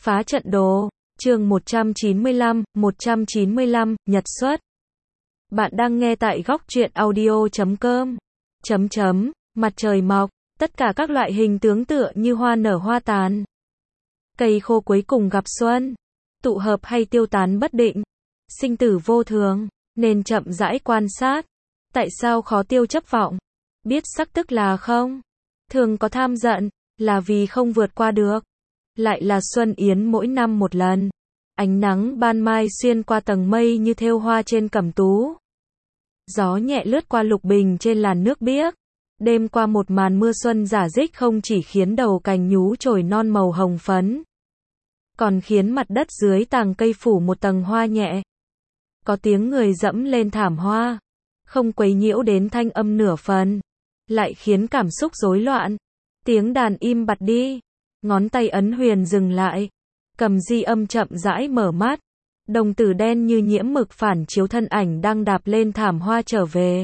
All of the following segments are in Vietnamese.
Phá trận đồ, chương 195, nhật xuất. Bạn đang nghe tại góc truyện audio.com. Mặt trời mọc, tất cả các loại hình tướng tựa như hoa nở hoa tàn. Cây khô cuối cùng gặp xuân, tụ hợp hay tiêu tán bất định, sinh tử vô thường, nên chậm rãi quan sát. Tại sao khó tiêu chấp vọng? Biết sắc tức là không? Thường có tham giận, là vì không vượt qua được. Lại là xuân yến mỗi năm một lần. Ánh nắng ban mai xuyên qua tầng mây như thêu hoa trên cẩm tú. Gió nhẹ lướt qua lục bình trên làn nước biếc. Đêm qua một màn mưa xuân rả rích không chỉ khiến đầu cành nhú chồi non màu hồng phấn, còn khiến mặt đất dưới tàng cây phủ một tầng hoa nhẹ. Có tiếng người dẫm lên thảm hoa, không quấy nhiễu đến thanh âm nửa phần, lại khiến cảm xúc rối loạn. Tiếng đàn im bặt đi, ngón tay ấn huyền dừng lại, Cầm Di Âm chậm rãi mở mắt, đồng tử đen như nhiễm mực phản chiếu thân ảnh đang đạp lên thảm hoa trở về.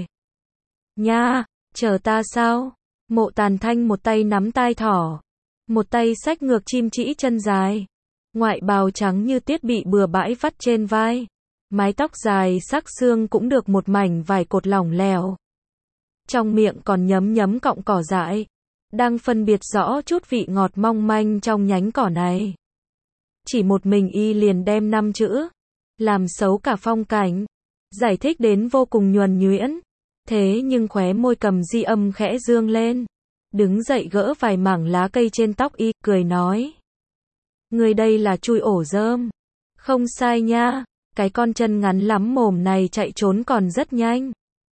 Nha, chờ ta sao? Mộ Tàn Thanh một tay nắm tai thỏ, một tay xách ngược chim trĩ chân dài. Ngoại bào trắng như tiết bị bừa bãi vắt trên vai. Mái tóc dài sắc xương cũng được một mảnh vải cột lỏng lẻo. Trong miệng còn nhấm cọng cỏ dại, đang phân biệt rõ chút vị ngọt mong manh trong nhánh cỏ này. Chỉ một mình y liền đem 5 chữ, làm xấu cả phong cảnh, giải thích đến vô cùng nhuần nhuyễn. Thế nhưng khóe môi Cầm Di Âm khẽ dương lên, đứng dậy gỡ vài mảng lá cây trên tóc y, cười nói: Người đây là chui ổ dơm. Không sai nha, cái con chân ngắn lắm mồm này chạy trốn còn rất nhanh.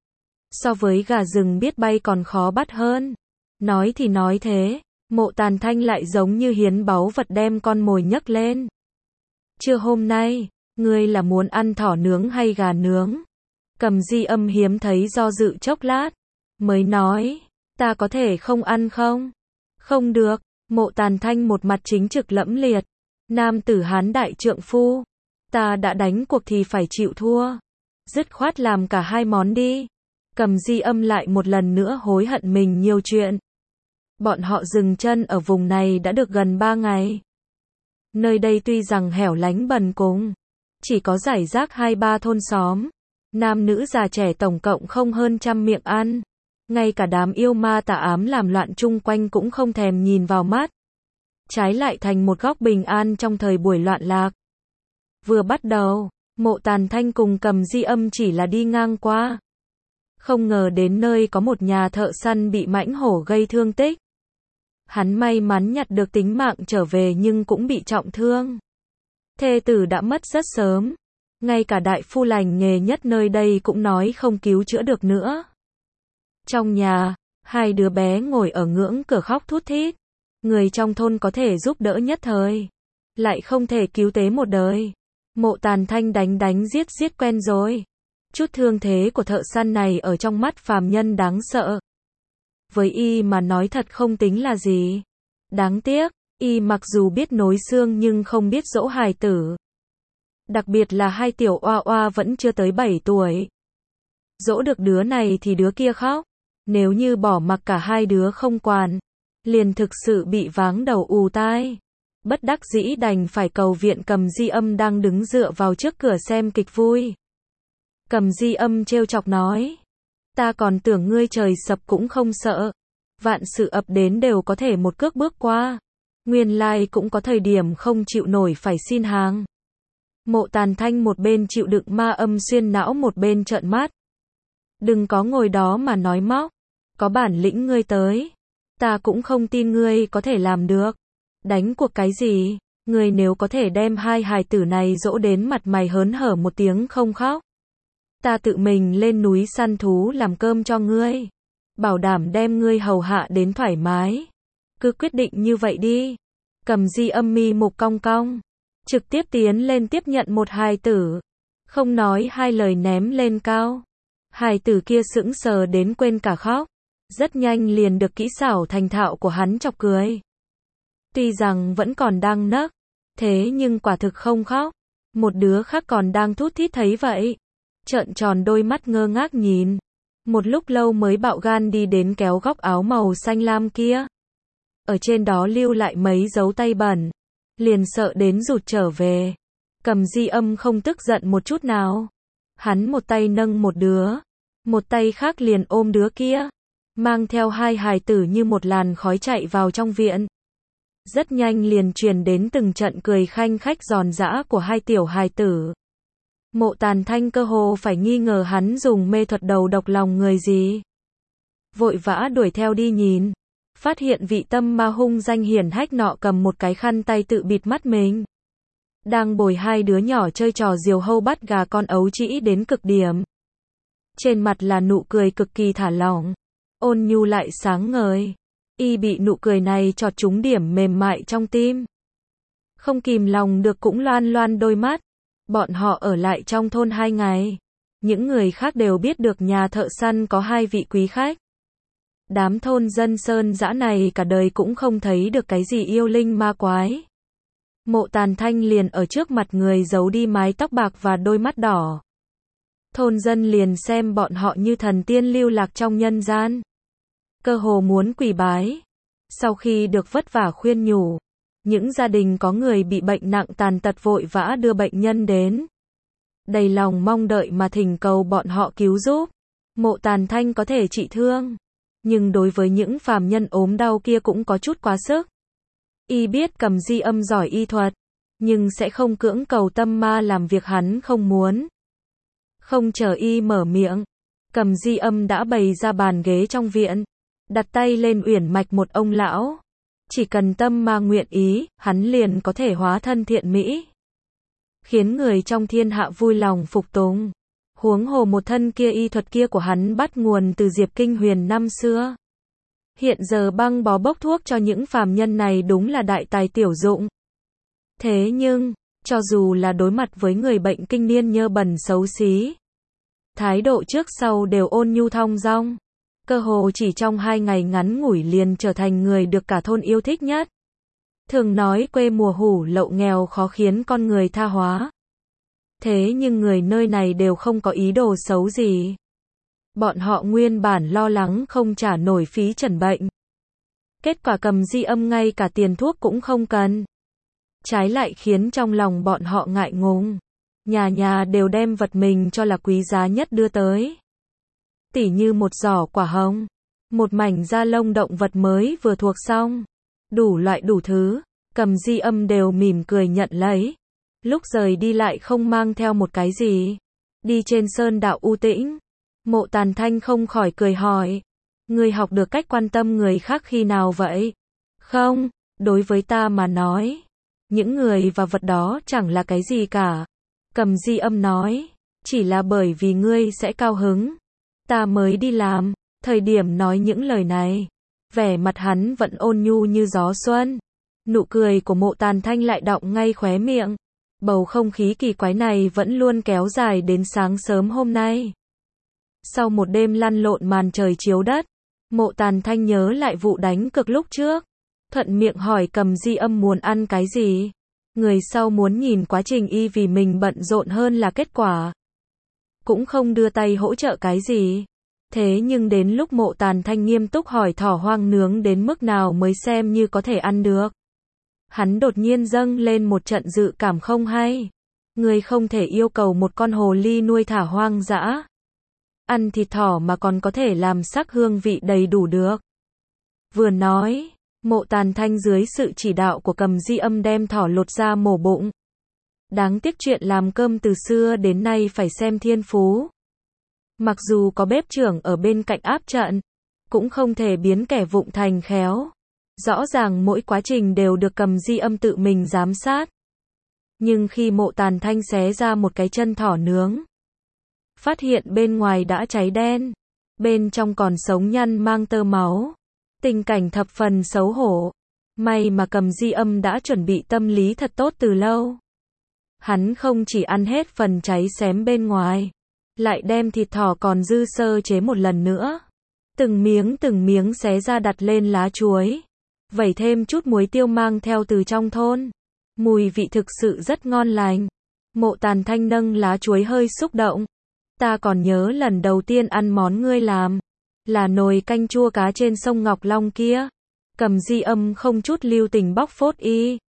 So với gà rừng biết bay còn khó bắt hơn. Nói thì nói thế, Mộ Tàn Thanh lại giống như hiến báu vật đem con mồi nhấc lên. Trưa hôm nay, ngươi là muốn ăn thỏ nướng hay gà nướng? Cầm Di Âm hiếm thấy do dự chốc lát, mới nói: Ta có thể không ăn không? Không được. Mộ Tàn Thanh một mặt chính trực lẫm liệt. Nam tử hán đại trượng phu, ta đã đánh cuộc thì phải chịu thua. Dứt khoát làm cả hai món đi. Cầm Di Âm lại một lần nữa hối hận mình nhiều chuyện. Bọn họ dừng chân ở vùng này đã được gần 3 ngày. Nơi đây tuy rằng hẻo lánh bần cùng, chỉ có rải rác 2-3 thôn xóm. Nam nữ già trẻ tổng cộng không hơn 100 miệng ăn. Ngay cả đám yêu ma tà ám làm loạn chung quanh cũng không thèm nhìn vào mắt. Trái lại thành một góc bình an trong thời buổi loạn lạc. Vừa bắt đầu, Mộ Tàn Thanh cùng Cầm Di Âm chỉ là đi ngang qua. Không ngờ đến nơi có một nhà thợ săn bị mãnh hổ gây thương tích. Hắn may mắn nhặt được tính mạng trở về nhưng cũng bị trọng thương. Thê tử đã mất rất sớm. Ngay cả đại phu lành nghề nhất nơi đây cũng nói không cứu chữa được nữa. Trong nhà, 2 đứa bé ngồi ở ngưỡng cửa khóc thút thít. Người trong thôn có thể giúp đỡ nhất thời, lại không thể cứu tế một đời. Mộ Tàn Thanh đánh giết quen rồi. Chút thương thế của thợ săn này ở trong mắt phàm nhân đáng sợ. Với y mà nói thật không tính là gì. Đáng tiếc, y mặc dù biết nối xương nhưng không biết dỗ hài tử. Đặc biệt là 2 tiểu oa oa vẫn chưa tới 7 tuổi. Dỗ được đứa này thì đứa kia khóc. Nếu như bỏ mặc cả 2 đứa không quản, liền thực sự bị váng đầu ù tai. Bất đắc dĩ đành phải cầu viện Cầm Di Âm đang đứng dựa vào trước cửa xem kịch vui. Cầm Di Âm trêu chọc nói: Ta còn tưởng ngươi trời sập cũng không sợ. Vạn sự ập đến đều có thể một cước bước qua. Nguyên lai cũng có thời điểm không chịu nổi phải xin hàng. Mộ Tàn Thanh một bên chịu đựng ma âm xuyên não một bên trợn mắt. Đừng có ngồi đó mà nói móc. Có bản lĩnh ngươi tới, ta cũng không tin ngươi có thể làm được. Đánh cuộc cái gì? Ngươi nếu có thể đem 2 hài tử này dỗ đến mặt mày hớn hở một tiếng không khóc, ta tự mình lên núi săn thú làm cơm cho ngươi. Bảo đảm đem ngươi hầu hạ đến thoải mái. Cứ quyết định như vậy đi. Cầm Di Âm mi mục cong cong, trực tiếp tiến lên tiếp nhận một hài tử. Không nói 2 lời ném lên cao. Hài tử kia sững sờ đến quên cả khóc. Rất nhanh liền được kỹ xảo thành thạo của hắn chọc cười. Tuy rằng vẫn còn đang nấc, thế nhưng quả thực không khóc. Một đứa khác còn đang thút thít thấy vậy, trợn tròn đôi mắt ngơ ngác nhìn. Một lúc lâu mới bạo gan đi đến kéo góc áo màu xanh lam kia. Ở trên đó lưu lại mấy dấu tay bẩn. liền sợ đến rụt trở về. Cầm Di Âm không tức giận một chút nào. Hắn một tay nâng một đứa, một tay khác liền ôm đứa kia, mang theo hai hài tử như một làn khói chạy vào trong viện. Rất nhanh liền truyền đến từng trận cười khanh khách giòn giã của hai tiểu hài tử. Mộ Tàn Thanh cơ hồ phải nghi ngờ hắn dùng mê thuật đầu độc lòng người gì. Vội vã đuổi theo đi nhìn, phát hiện vị tâm ma hung danh hiển hách nọ cầm một cái khăn tay tự bịt mắt mình. Đang bồi hai đứa nhỏ chơi trò diều hâu bắt gà con ấu trĩ đến cực điểm. Trên mặt là nụ cười cực kỳ thả lỏng, ôn nhu lại sáng ngời. Y bị nụ cười này chọt trúng điểm mềm mại trong tim. Không kìm lòng được cũng loan loan đôi mắt. Bọn họ ở lại trong thôn 2 ngày. Những người khác đều biết được nhà thợ săn có 2 vị quý khách. Đám thôn dân sơn dã này cả đời cũng không thấy được cái gì yêu linh ma quái. Mộ Tàn Thanh liền ở trước mặt người giấu đi mái tóc bạc và đôi mắt đỏ. Thôn dân liền xem bọn họ như thần tiên lưu lạc trong nhân gian. Cơ hồ muốn quỳ bái. Sau khi được vất vả khuyên nhủ, những gia đình có người bị bệnh nặng tàn tật vội vã đưa bệnh nhân đến. Đầy lòng mong đợi mà thỉnh cầu bọn họ cứu giúp. Mộ Tàn Thanh có thể trị thương, nhưng đối với những phàm nhân ốm đau kia cũng có chút quá sức. Y biết Cầm Di Âm giỏi y thuật, nhưng sẽ không cưỡng cầu tâm ma làm việc hắn không muốn. Không chờ y mở miệng, Cầm Di Âm đã bày ra bàn ghế trong viện, đặt tay lên uyển mạch một ông lão. Chỉ cần tâm ma nguyện ý, hắn liền có thể hóa thân thiện mỹ, khiến người trong thiên hạ vui lòng phục tùng. Huống hồ một thân kia y thuật kia của hắn bắt nguồn từ Diệp Kinh Huyền năm xưa. Hiện giờ băng bó bốc thuốc cho những phàm nhân này đúng là đại tài tiểu dụng. Thế nhưng, cho dù là đối mặt với người bệnh kinh niên nhơ bẩn xấu xí, thái độ trước sau đều ôn nhu thong dong. Cơ hồ chỉ trong 2 ngày ngắn ngủi liền trở thành người được cả thôn yêu thích nhất. Thường nói quê mùa hủ lậu nghèo khó khiến con người tha hóa. Thế nhưng người nơi này đều không có ý đồ xấu gì. Bọn họ nguyên bản lo lắng không trả nổi phí chẩn bệnh. Kết quả Cầm Di Âm ngay cả tiền thuốc cũng không cần. Trái lại khiến trong lòng bọn họ ngại ngùng. Nhà nhà đều đem vật mình cho là quý giá nhất đưa tới. Tỉ như một giỏ quả hồng, một mảnh da lông động vật mới vừa thuộc xong. Đủ loại đủ thứ, Cầm Di Âm đều mỉm cười nhận lấy. Lúc rời đi lại không mang theo một cái gì. Đi trên sơn đạo u tĩnh, Mộ Tàn Thanh không khỏi cười hỏi. Ngươi học được cách quan tâm người khác khi nào vậy? Không, đối với ta mà nói, những người và vật đó chẳng là cái gì cả. Cầm Di Âm nói, chỉ là bởi vì ngươi sẽ cao hứng, ta mới đi làm. Thời điểm nói những lời này, vẻ mặt hắn vẫn ôn nhu như gió xuân. Nụ cười của Mộ Tàn Thanh lại đọng ngay khóe miệng. Bầu không khí kỳ quái này vẫn luôn kéo dài đến sáng sớm hôm nay. Sau một đêm lăn lộn màn trời chiếu đất, Mộ Tàn Thanh nhớ lại vụ đánh cược lúc trước. Thuận miệng hỏi Cầm Di Âm muốn ăn cái gì. Người sau muốn nhìn quá trình y vì mình bận rộn hơn là kết quả. Cũng không đưa tay hỗ trợ cái gì. Thế nhưng đến lúc Mộ Tàn Thanh nghiêm túc hỏi thỏ hoang nướng đến mức nào mới xem như có thể ăn được. Hắn đột nhiên dâng lên một trận dự cảm không hay. Người không thể yêu cầu một con hồ ly nuôi thả hoang dã ăn thịt thỏ mà còn có thể làm sắc hương vị đầy đủ được. Vừa nói, Mộ Tàn Thanh dưới sự chỉ đạo của Cầm Di Âm đem thỏ lột ra mổ bụng. Đáng tiếc chuyện làm cơm từ xưa đến nay phải xem thiên phú. Mặc dù có bếp trưởng ở bên cạnh áp trận, cũng không thể biến kẻ vụng thành khéo. Rõ ràng mỗi quá trình đều được Cầm Di Âm tự mình giám sát. Nhưng khi Mộ Tàn Thanh xé ra một cái chân thỏ nướng, phát hiện bên ngoài đã cháy đen, bên trong còn sống nhăn mang tơ máu. Tình cảnh thập phần xấu hổ. May mà Cầm Di Âm đã chuẩn bị tâm lý thật tốt từ lâu. Hắn không chỉ ăn hết phần cháy xém bên ngoài, lại đem thịt thỏ còn dư sơ chế một lần nữa. Từng miếng xé ra đặt lên lá chuối. Vẩy thêm chút muối tiêu mang theo từ trong thôn. Mùi vị thực sự rất ngon lành. Mộ Tàn Thanh nâng lá chuối hơi xúc động. Ta còn nhớ lần đầu tiên ăn món ngươi làm, là nồi canh chua cá trên sông Ngọc Long kia. Cầm Di Âm không chút lưu tình bóc phốt y.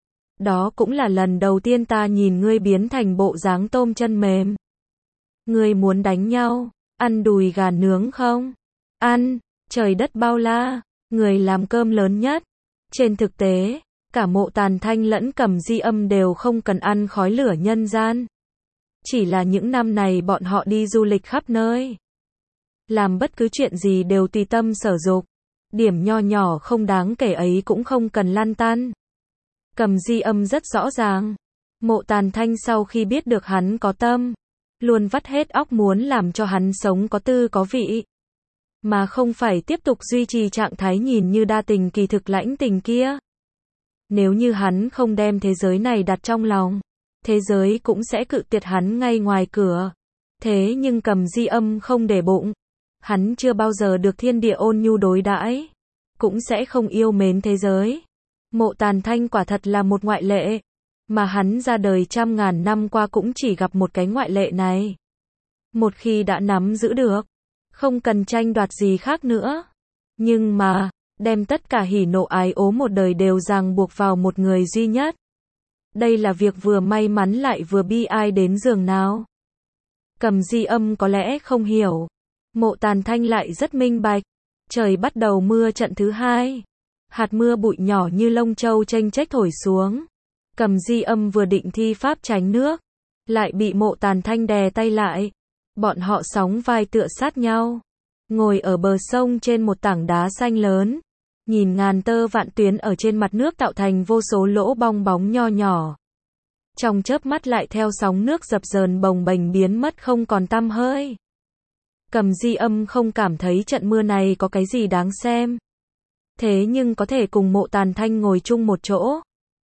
Đó cũng là lần đầu tiên ta nhìn ngươi biến thành bộ dáng tôm chân mềm. Ngươi muốn đánh nhau, ăn đùi gà nướng không? Ăn, trời đất bao la, người làm cơm lớn nhất. Trên thực tế, cả Mộ Tàn Thanh lẫn Cầm Di Âm đều không cần ăn khói lửa nhân gian. Chỉ là những năm này bọn họ đi du lịch khắp nơi. Làm bất cứ chuyện gì đều tùy tâm sở dục. Điểm nho nhỏ không đáng kể ấy cũng không cần lăn tăn. Cầm Di Âm rất rõ ràng. Mộ Tàn Thanh sau khi biết được hắn có tâm, luôn vắt hết óc muốn làm cho hắn sống có tư có vị. Mà không phải tiếp tục duy trì trạng thái nhìn như đa tình kỳ thực lãnh tình kia. Nếu như hắn không đem thế giới này đặt trong lòng, thế giới cũng sẽ cự tuyệt hắn ngay ngoài cửa. Thế nhưng Cầm Di Âm không để bụng. Hắn chưa bao giờ được thiên địa ôn nhu đối đãi, cũng sẽ không yêu mến thế giới. Mộ Tàn Thanh quả thật là một ngoại lệ, mà hắn ra đời trăm ngàn năm qua cũng chỉ gặp một cái ngoại lệ này. Một khi đã nắm giữ được, không cần tranh đoạt gì khác nữa. Nhưng mà, đem tất cả hỉ nộ ái ố một đời đều ràng buộc vào một người duy nhất. Đây là việc vừa may mắn lại vừa bi ai đến giường nào. Cầm Di Âm có lẽ không hiểu. Mộ Tàn Thanh lại rất minh bạch. Trời bắt đầu mưa trận thứ hai. Hạt mưa bụi nhỏ như lông châu chênh chếch thổi xuống. Cầm Di Âm vừa định thi pháp tránh nước, lại bị Mộ Tàn Thanh đè tay lại. Bọn họ sóng vai tựa sát nhau, ngồi ở bờ sông trên một tảng đá xanh lớn, nhìn ngàn tơ vạn tuyến ở trên mặt nước tạo thành vô số lỗ bong bóng nho nhỏ. Trong chớp mắt lại theo sóng nước dập dờn bồng bềnh biến mất không còn tăm hơi. Cầm Di Âm không cảm thấy trận mưa này có cái gì đáng xem. Thế nhưng có thể cùng Mộ Tàn Thanh ngồi chung một chỗ.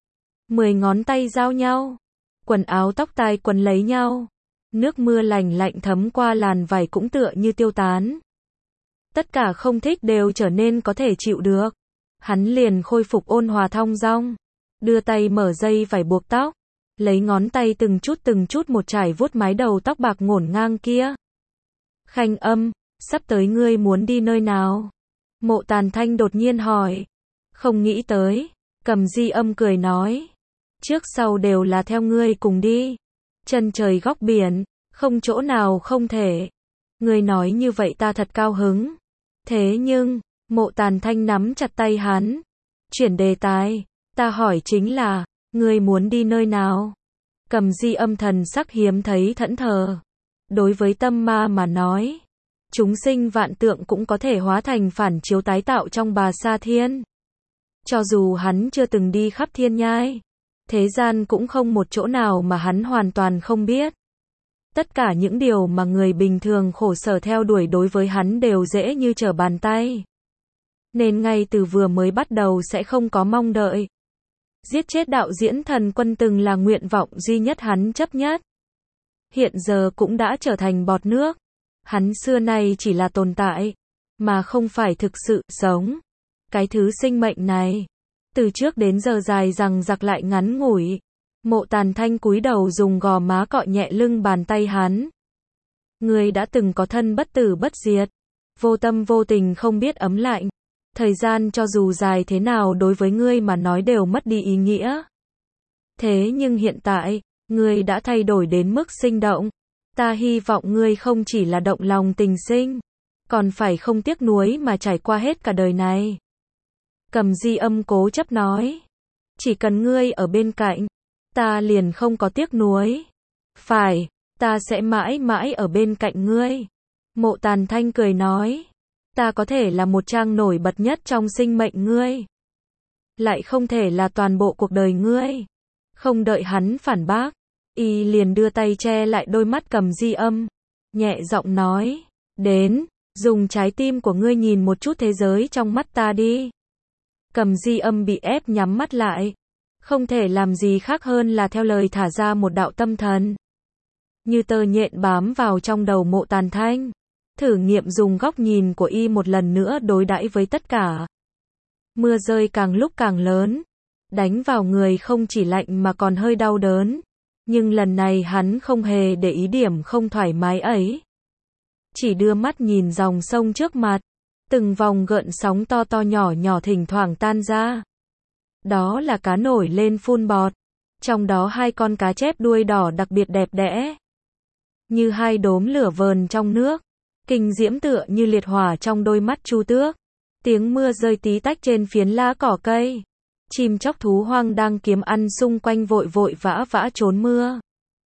10 ngón tay giao nhau, quần áo tóc tai quấn lấy nhau. Nước mưa lành lạnh thấm qua làn vải cũng tựa như tiêu tán. Tất cả không thích đều trở nên có thể chịu được. Hắn liền khôi phục ôn hòa thong dong, đưa tay mở dây vải buộc tóc, lấy ngón tay từng chút một trải vuốt mái đầu tóc bạc ngổn ngang kia. Khanh Âm, sắp tới ngươi muốn đi nơi nào? Mộ Tàn Thanh đột nhiên hỏi. Không nghĩ tới. Cầm Di Âm cười nói. Trước sau đều là theo ngươi cùng đi. Chân trời góc biển, không chỗ nào không thể. Ngươi nói như vậy ta thật cao hứng. Thế nhưng, Mộ Tàn Thanh nắm chặt tay hắn. Chuyển đề tài, ta hỏi chính là, ngươi muốn đi nơi nào? Cầm Di Âm thần sắc hiếm thấy thẫn thờ. Đối với tâm ma mà nói, chúng sinh vạn tượng cũng có thể hóa thành phản chiếu tái tạo trong Bà Sa Thiên. Cho dù hắn chưa từng đi khắp thiên nhai, thế gian cũng không một chỗ nào mà hắn hoàn toàn không biết. Tất cả những điều mà người bình thường khổ sở theo đuổi đối với hắn đều dễ như trở bàn tay. Nên ngay từ vừa mới bắt đầu sẽ không có mong đợi. Giết chết đạo diễn Thần Quân từng là nguyện vọng duy nhất hắn chấp nhất. Hiện giờ cũng đã trở thành bọt nước. Hắn xưa nay chỉ là tồn tại, mà không phải thực sự sống. Cái thứ sinh mệnh này, từ trước đến giờ dài dằng dặc lại ngắn ngủi. Mộ Tàn Thanh cúi đầu dùng gò má cọ nhẹ lưng bàn tay hắn. Ngươi đã từng có thân bất tử bất diệt, vô tâm vô tình không biết ấm lạnh. Thời gian cho dù dài thế nào đối với ngươi mà nói đều mất đi ý nghĩa. Thế nhưng hiện tại, ngươi đã thay đổi đến mức sinh động. Ta hy vọng ngươi không chỉ là động lòng tình sinh, còn phải không tiếc nuối mà trải qua hết cả đời này. Cầm Di Âm cố chấp nói. Chỉ cần ngươi ở bên cạnh, ta liền không có tiếc nuối. Phải, ta sẽ mãi mãi ở bên cạnh ngươi. Mộ Tàn Thanh cười nói. Ta có thể là một trang nổi bật nhất trong sinh mệnh ngươi, lại không thể là toàn bộ cuộc đời ngươi. Không đợi hắn phản bác, y liền đưa tay che lại đôi mắt Cầm Di Âm, nhẹ giọng nói. Đến, dùng trái tim của ngươi nhìn một chút thế giới trong mắt ta đi. Cầm Di Âm bị ép nhắm mắt lại, không thể làm gì khác hơn là theo lời thả ra một đạo tâm thần. Như tơ nhện bám vào trong đầu Mộ Tàn Thanh, thử nghiệm dùng góc nhìn của y một lần nữa đối đãi với tất cả. Mưa rơi càng lúc càng lớn, đánh vào người không chỉ lạnh mà còn hơi đau đớn. Nhưng lần này hắn không hề để ý điểm không thoải mái ấy. Chỉ đưa mắt nhìn dòng sông trước mặt, từng vòng gợn sóng to to nhỏ nhỏ thỉnh thoảng tan ra. Đó là cá nổi lên phun bọt, Trong đó hai con cá chép đuôi đỏ đặc biệt đẹp đẽ, như hai đốm lửa vờn trong nước, kinh diễm tựa như liệt hỏa trong đôi mắt Chu Tước. Tiếng mưa rơi tí tách trên phiến lá cỏ cây. Chim chóc thú hoang đang kiếm ăn xung quanh vội vội vã vã trốn mưa.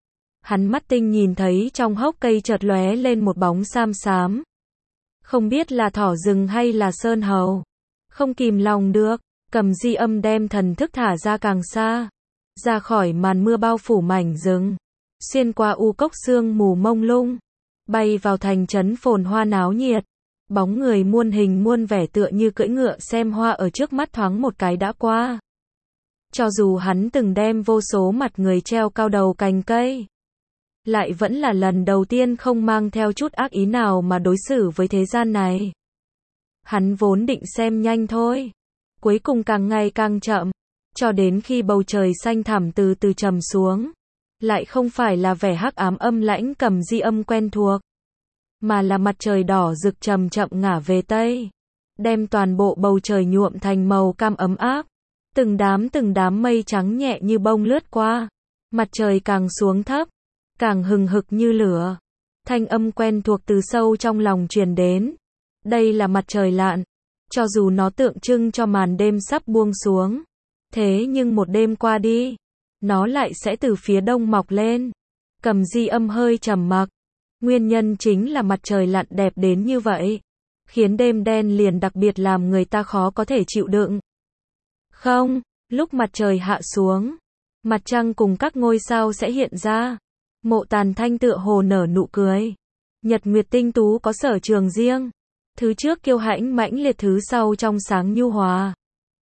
Hắn mắt tinh nhìn thấy trong hốc cây chợt lóe lên một bóng xám xám. Không biết là thỏ rừng hay là sơn hầu. Không kìm lòng được, Cầm Di Âm đem thần thức thả ra càng xa, ra khỏi màn mưa bao phủ mảnh rừng, xuyên qua u cốc sương mù mông lung, bay vào thành trấn phồn hoa náo nhiệt. Bóng người muôn hình muôn vẻ tựa như cưỡi ngựa xem hoa ở trước mắt thoáng một cái đã qua. Cho dù hắn từng đem vô số mặt người treo cao đầu cành cây, lại vẫn là lần đầu tiên không mang theo chút ác ý nào mà đối xử với thế gian này. Hắn vốn định xem nhanh thôi, cuối cùng càng ngày càng chậm, cho đến khi bầu trời xanh thẳm từ từ trầm xuống, lại không phải là vẻ hắc ám âm lãnh Cầm Di Âm quen thuộc, mà là mặt trời đỏ rực chậm chậm ngả về tây, đem toàn bộ bầu trời nhuộm thành màu cam ấm áp. Từng đám mây trắng nhẹ như bông lướt qua, mặt trời càng xuống thấp, càng hừng hực như lửa. Thanh âm quen thuộc từ sâu trong lòng truyền đến. Đây là mặt trời lặn, cho dù nó tượng trưng cho màn đêm sắp buông xuống, thế nhưng một đêm qua đi, nó lại sẽ từ phía đông mọc lên. Cầm Di Âm hơi trầm mặc. Nguyên nhân chính là mặt trời lặn đẹp đến như vậy, khiến đêm đen liền đặc biệt làm người ta khó có thể chịu đựng. Không, lúc mặt trời hạ xuống, mặt trăng cùng các ngôi sao sẽ hiện ra. Mộ Tàn Thanh tựa hồ nở nụ cười. Nhật nguyệt tinh tú có sở trường riêng. Thứ trước kiêu hãnh mãnh liệt, thứ sau trong sáng nhu hòa.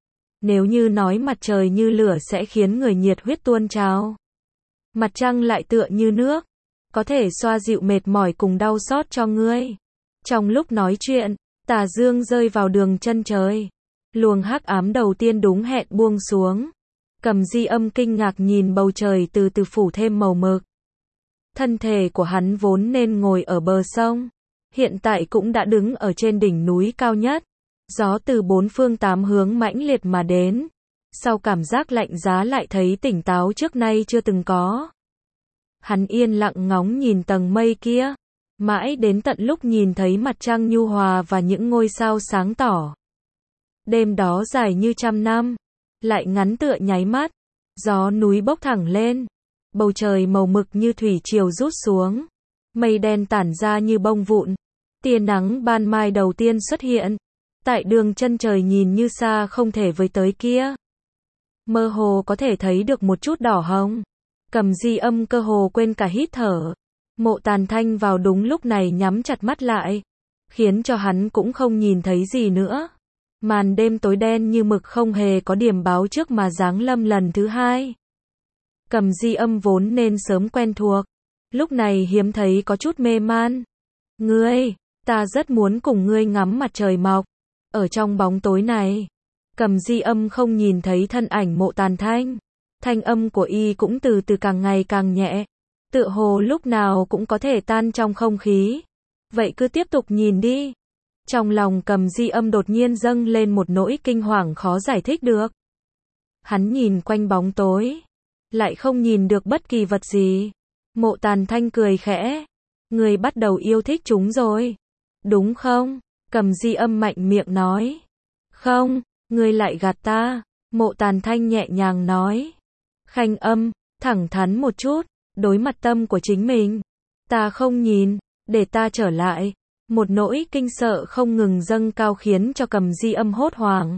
Nếu như nói mặt trời như lửa sẽ khiến người nhiệt huyết tuôn trào, mặt trăng lại tựa như nước, có thể xoa dịu mệt mỏi cùng đau xót cho ngươi. Trong lúc nói chuyện, tà dương rơi vào đường chân trời. Luồng hắc ám đầu tiên đúng hẹn buông xuống. Cầm Di Âm kinh ngạc nhìn bầu trời từ từ phủ thêm màu mực. Thân thể của hắn vốn nên ngồi ở bờ sông, hiện tại cũng đã đứng ở trên đỉnh núi cao nhất. Gió từ bốn phương tám hướng mãnh liệt mà đến. Sau cảm giác lạnh giá lại thấy tỉnh táo trước nay chưa từng có. Hắn yên lặng ngóng nhìn tầng mây kia, mãi đến tận lúc nhìn thấy mặt trăng nhu hòa và những ngôi sao sáng tỏ. Đêm đó dài như trăm năm, lại ngắn tựa nháy mắt. Gió núi bốc thẳng lên, bầu trời màu mực như thủy triều rút xuống, mây đen tản ra như bông vụn. Tia nắng ban mai đầu tiên xuất hiện, tại đường chân trời nhìn như xa không thể với tới kia. Mơ hồ có thể thấy được một chút đỏ hồng. Cầm Di Âm cơ hồ quên cả hít thở. Mộ Tàn Thanh vào đúng lúc này nhắm chặt mắt lại, khiến cho hắn cũng không nhìn thấy gì nữa. Màn đêm tối đen như mực không hề có điểm báo trước mà giáng lâm lần thứ hai. Cầm Di Âm vốn nên sớm quen thuộc, lúc này hiếm thấy có chút mê man. Ngươi, ta rất muốn cùng ngươi ngắm mặt trời mọc. Ở trong bóng tối này, Cầm Di Âm không nhìn thấy thân ảnh Mộ Tàn Thanh. Thanh âm của y cũng từ từ càng ngày càng nhẹ, tựa hồ lúc nào cũng có thể tan trong không khí. Vậy cứ tiếp tục nhìn đi. Trong lòng Cầm Di Âm đột nhiên dâng lên một nỗi kinh hoàng khó giải thích được. Hắn nhìn quanh bóng tối, lại không nhìn được bất kỳ vật gì. Mộ Tàn Thanh cười khẽ. Ngươi bắt đầu yêu thích chúng rồi, đúng không? Cầm Di Âm mạnh miệng nói. Không, ngươi lại gạt ta. Mộ Tàn Thanh nhẹ nhàng nói. Khanh âm, thẳng thắn một chút, đối mặt tâm của chính mình. Ta không nhìn, để ta trở lại. Một nỗi kinh sợ không ngừng dâng cao khiến cho Cầm Di Âm hốt hoảng.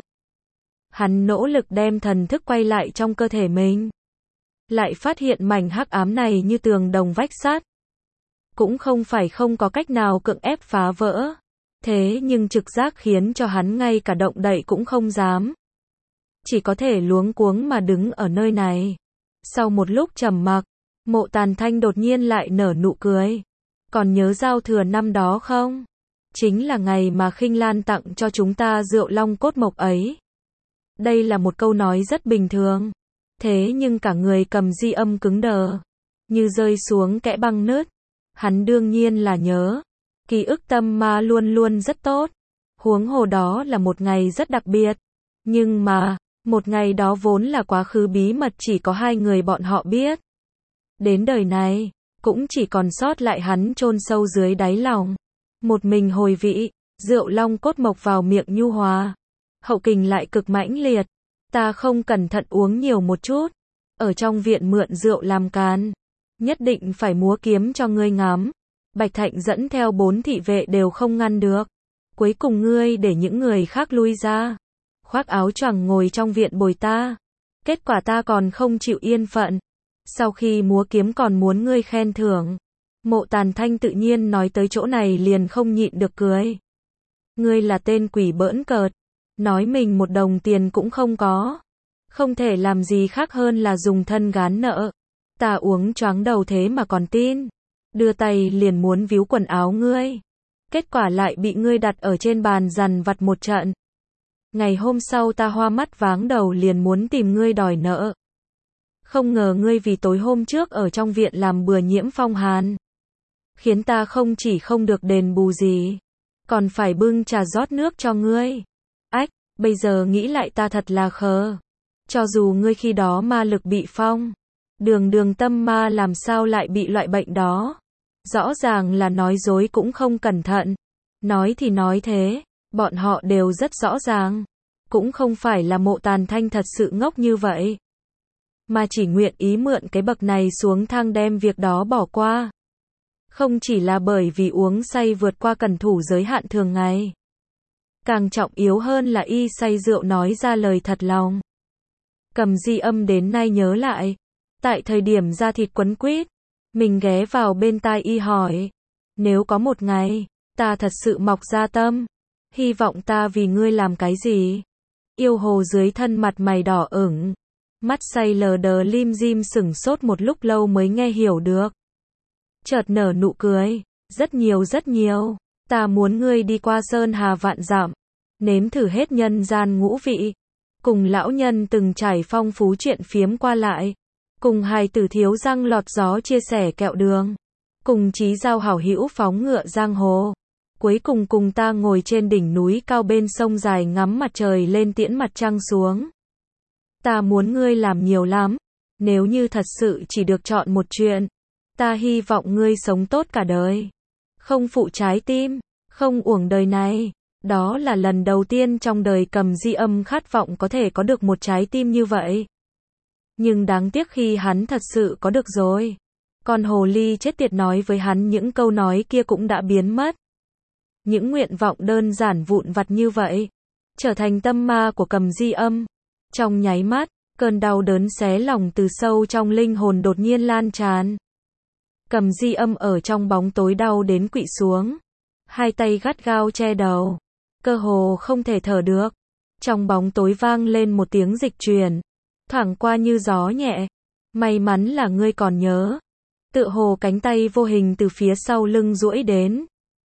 Hắn nỗ lực đem thần thức quay lại trong cơ thể mình, lại phát hiện mảnh hắc ám này như tường đồng vách sắt. Cũng không phải không có cách nào cưỡng ép phá vỡ. Thế nhưng trực giác khiến cho hắn ngay cả động đậy cũng không dám. Chỉ có thể luống cuống mà đứng ở nơi này. Sau một lúc trầm mặc, Mộ Tàn Thanh đột nhiên lại nở nụ cười. Còn nhớ giao thừa năm đó không? Chính là ngày mà Khinh Lan tặng cho chúng ta rượu long cốt mộc ấy. Đây là một câu nói rất bình thường. Thế nhưng cả người Cầm Di Âm cứng đờ, như rơi xuống kẽ băng nứt. Hắn đương nhiên là nhớ. Ký ức tâm ma luôn luôn rất tốt. Huống hồ đó là một ngày rất đặc biệt. Nhưng mà, Một ngày đó vốn là quá khứ bí mật chỉ có hai người bọn họ biết. Đến đời này, cũng chỉ còn sót lại hắn chôn sâu dưới đáy lòng. Một mình hồi vị, rượu long cốt mộc vào miệng nhu hòa. Hậu kình lại cực mãnh liệt. Ta không cẩn thận uống nhiều một chút. Ở trong viện mượn rượu làm càn. Nhất định phải múa kiếm cho ngươi ngắm. Bạch Thạnh dẫn theo 4 thị vệ đều không ngăn được. Cuối cùng ngươi để những người khác lui ra. Khoác áo choàng ngồi trong viện bồi ta. Kết quả ta còn không chịu yên phận. Sau khi múa kiếm còn muốn ngươi khen thưởng. Mộ Tàn Thanh tự nhiên nói tới chỗ này liền không nhịn được cười. Ngươi là tên quỷ bỡn cợt. Nói mình một đồng tiền cũng không có. Không thể làm gì khác hơn là dùng thân gán nợ. Ta uống choáng đầu thế mà còn tin. Đưa tay liền muốn víu quần áo ngươi. Kết quả lại bị ngươi đặt ở trên bàn dằn vặt một trận. Ngày hôm sau ta hoa mắt váng đầu liền muốn tìm ngươi đòi nợ. Không ngờ ngươi vì tối hôm trước ở trong viện làm bừa nhiễm phong hàn. Khiến ta không chỉ không được đền bù gì. Còn phải bưng trà rót nước cho ngươi. Ách, bây giờ nghĩ lại ta thật là khờ. Cho dù ngươi khi đó ma lực bị phong. Đường tâm ma làm sao lại bị loại bệnh đó. Rõ ràng là nói dối cũng không cẩn thận. Nói thì nói thế, bọn họ đều rất rõ ràng. Cũng không phải là Mộ Tàn Thanh thật sự ngốc như vậy. Mà chỉ nguyện ý mượn cái bậc này xuống thang đem việc đó bỏ qua. Không chỉ là bởi vì uống say vượt qua cần thủ giới hạn thường ngày. Càng trọng yếu hơn là y say rượu nói ra lời thật lòng. Cầm Di Âm đến nay nhớ lại. Tại thời điểm da thịt quấn quýt, mình ghé vào bên tai y hỏi. Nếu có một ngày, ta thật sự mọc ra tâm. Hy vọng ta vì ngươi làm cái gì? Yêu hồ dưới thân mặt mày đỏ ửng. Mắt say lờ đờ lim dim sửng sốt một lúc lâu mới nghe hiểu được. Chợt nở nụ cười. Rất nhiều. Ta muốn ngươi đi qua sơn hà vạn dặm. Nếm thử hết nhân gian ngũ vị. Cùng lão nhân từng trải phong phú chuyện phiếm qua lại. Cùng hài tử thiếu răng lọt gió chia sẻ kẹo đường. Cùng chí giao hảo hữu phóng ngựa giang hồ. Cuối cùng ta ngồi trên đỉnh núi cao bên sông dài ngắm mặt trời lên tiễn mặt trăng xuống. Ta muốn ngươi làm nhiều lắm. Nếu như thật sự chỉ được chọn một chuyện, ta hy vọng ngươi sống tốt cả đời. Không phụ trái tim, không uổng đời này. Đó là lần đầu tiên trong đời Cầm Di Âm khát vọng có thể có được một trái tim như vậy. Nhưng đáng tiếc khi hắn thật sự có được rồi. Con hồ ly chết tiệt nói với hắn những câu nói kia cũng đã biến mất. Những nguyện vọng đơn giản vụn vặt như vậy, trở thành tâm ma của Cầm Di Âm. Trong nháy mắt, cơn đau đớn xé lòng từ sâu trong linh hồn đột nhiên lan tràn. Cầm Di Âm ở trong bóng tối đau đến quỵ xuống. Hai tay gắt gao che đầu. Cơ hồ không thể thở được. Trong bóng tối vang lên một tiếng dịch chuyển. Thoảng qua như gió nhẹ. May mắn là ngươi còn nhớ. Tựa hồ cánh tay vô hình từ phía sau lưng duỗi đến.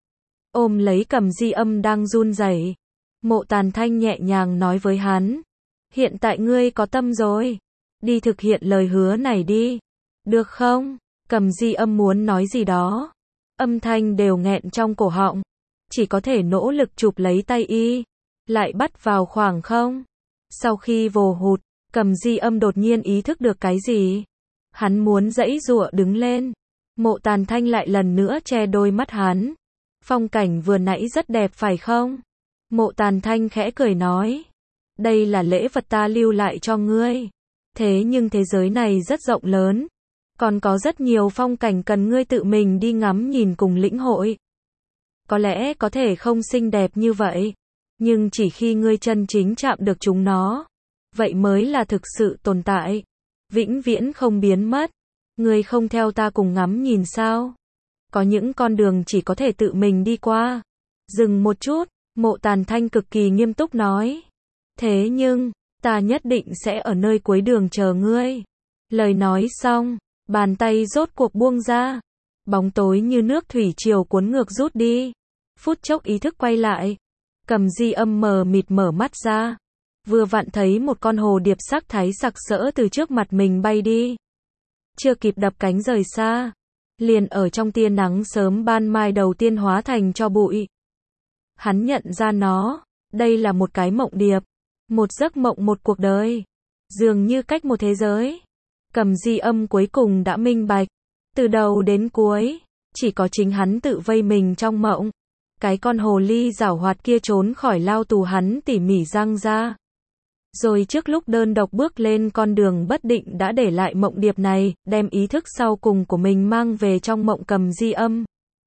Ôm lấy Cầm Di Âm đang run rẩy. Mộ Tàn Thanh nhẹ nhàng nói với hắn. Hiện tại ngươi có tâm rồi. Đi thực hiện lời hứa này đi. Được không? Cầm Di Âm muốn nói gì đó. Âm thanh đều nghẹn trong cổ họng. Chỉ có thể nỗ lực chụp lấy tay y. Lại bắt vào khoảng không. Sau khi vồ hụt, Cầm Di Âm đột nhiên ý thức được cái gì. Hắn muốn giãy giụa đứng lên. Mộ Tàn Thanh lại lần nữa che đôi mắt hắn. Phong cảnh vừa nãy rất đẹp phải không? Mộ Tàn Thanh khẽ cười nói. Đây là lễ vật ta lưu lại cho ngươi. Thế nhưng thế giới này rất rộng lớn. Còn có rất nhiều phong cảnh cần ngươi tự mình đi ngắm nhìn cùng lĩnh hội. Có lẽ có thể không xinh đẹp như vậy. Nhưng chỉ khi ngươi chân chính chạm được chúng nó. Vậy mới là thực sự tồn tại. Vĩnh viễn không biến mất. Ngươi không theo ta cùng ngắm nhìn sao? Có những con đường chỉ có thể tự mình đi qua. Dừng một chút, Mộ Tàn Thanh cực kỳ nghiêm túc nói. Thế nhưng, ta nhất định sẽ ở nơi cuối đường chờ ngươi. Lời nói xong, bàn tay rốt cuộc buông ra. Bóng tối như nước thủy triều cuốn ngược rút đi. Phút chốc ý thức quay lại. Cầm Di Âm mờ mịt mở mắt ra. Vừa vặn thấy một con hồ điệp sắc thái sặc sỡ từ trước mặt mình bay đi. Chưa kịp đập cánh rời xa. Liền ở trong tia nắng sớm ban mai đầu tiên hóa thành tro bụi. Hắn nhận ra nó. Đây là một cái mộng điệp. Một giấc mộng một cuộc đời. Dường như cách một thế giới. Cầm Di Âm cuối cùng đã minh bạch. Từ đầu đến cuối, chỉ có chính hắn tự vây mình trong mộng. Cái con hồ ly giảo hoạt kia trốn khỏi lao tù hắn tỉ mỉ răng ra. Rồi trước lúc đơn độc bước lên con đường bất định đã để lại mộng điệp này, đem ý thức sau cùng của mình mang về trong mộng Cầm Di Âm.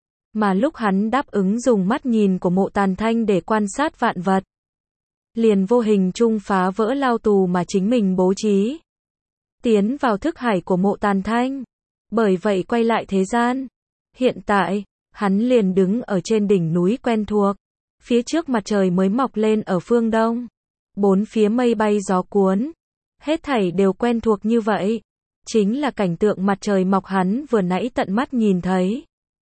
Mà lúc hắn đáp ứng dùng mắt nhìn của Mộ Tàn Thanh để quan sát vạn vật, liền vô hình chung phá vỡ lao tù mà chính mình bố trí. Tiến vào thức hải của Mộ Tàn Thanh. Bởi vậy quay lại thế gian. Hiện tại, hắn liền đứng ở trên đỉnh núi quen thuộc. Phía trước mặt trời mới mọc lên ở phương đông. Bốn phía mây bay gió cuốn. Hết thảy đều quen thuộc như vậy. Chính là cảnh tượng mặt trời mọc hắn vừa nãy tận mắt nhìn thấy.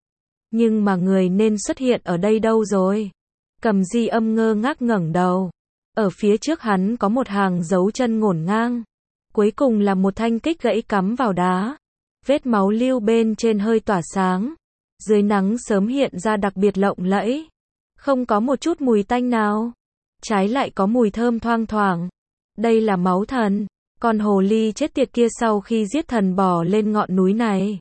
Nhưng mà người nên xuất hiện ở đây đâu rồi? Cầm Di Âm ngơ ngác ngẩng đầu. Ở phía trước hắn có một hàng dấu chân ngổn ngang. Cuối cùng là một thanh kích gãy cắm vào đá. Vết máu lưu bên trên hơi tỏa sáng. Dưới nắng sớm hiện ra đặc biệt lộng lẫy. Không có một chút mùi tanh nào. Trái lại có mùi thơm thoang thoảng. Đây là máu thần. Con hồ ly chết tiệt kia sau khi giết thần bò lên ngọn núi này.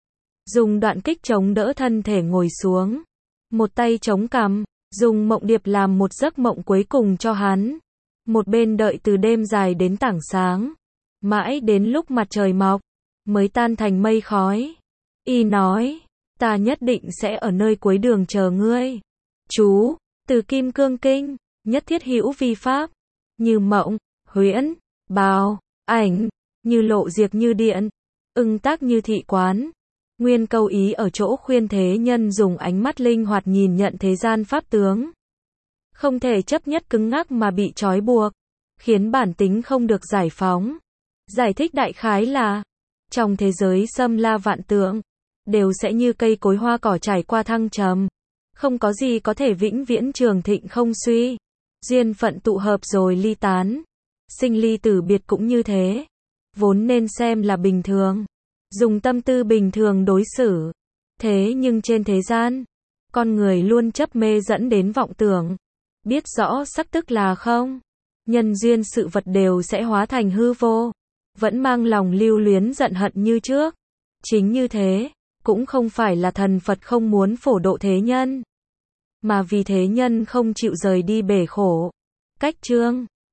Dùng đoạn kích chống đỡ thân thể ngồi xuống. Một tay chống cằm. Dùng mộng điệp làm một giấc mộng cuối cùng cho hắn. Một bên đợi từ đêm dài đến tảng sáng. Mãi đến lúc mặt trời mọc. Mới tan thành mây khói. Y nói. Ta nhất định sẽ ở nơi cuối đường chờ ngươi. Chú. Từ Kim Cương Kinh. Nhất thiết hữu vi pháp. Như mộng. Huyễn. Bào. Ảnh. Như lộ diệt như điện. Ưng tác như thị quán. Nguyên câu ý ở chỗ khuyên thế nhân dùng ánh mắt linh hoạt nhìn nhận thế gian pháp tướng. Không thể chấp nhất cứng ngắc mà bị trói buộc. Khiến bản tính không được giải phóng. Giải thích đại khái là, trong thế giới xâm la vạn tượng, đều sẽ như cây cối hoa cỏ trải qua thăng trầm. Không có gì có thể vĩnh viễn trường thịnh không suy. Duyên phận tụ hợp rồi ly tán. Sinh ly tử biệt cũng như thế. Vốn nên xem là bình thường. Dùng tâm tư bình thường đối xử. Thế nhưng trên thế gian, con người luôn chấp mê dẫn đến vọng tưởng. Biết rõ sắc tức là không. Nhân duyên sự vật đều sẽ hóa thành hư vô. Vẫn mang lòng lưu luyến giận hận như trước. Chính như thế, cũng không phải là thần Phật không muốn phổ độ thế nhân. Mà vì thế nhân không chịu rời đi bể khổ. Cách chương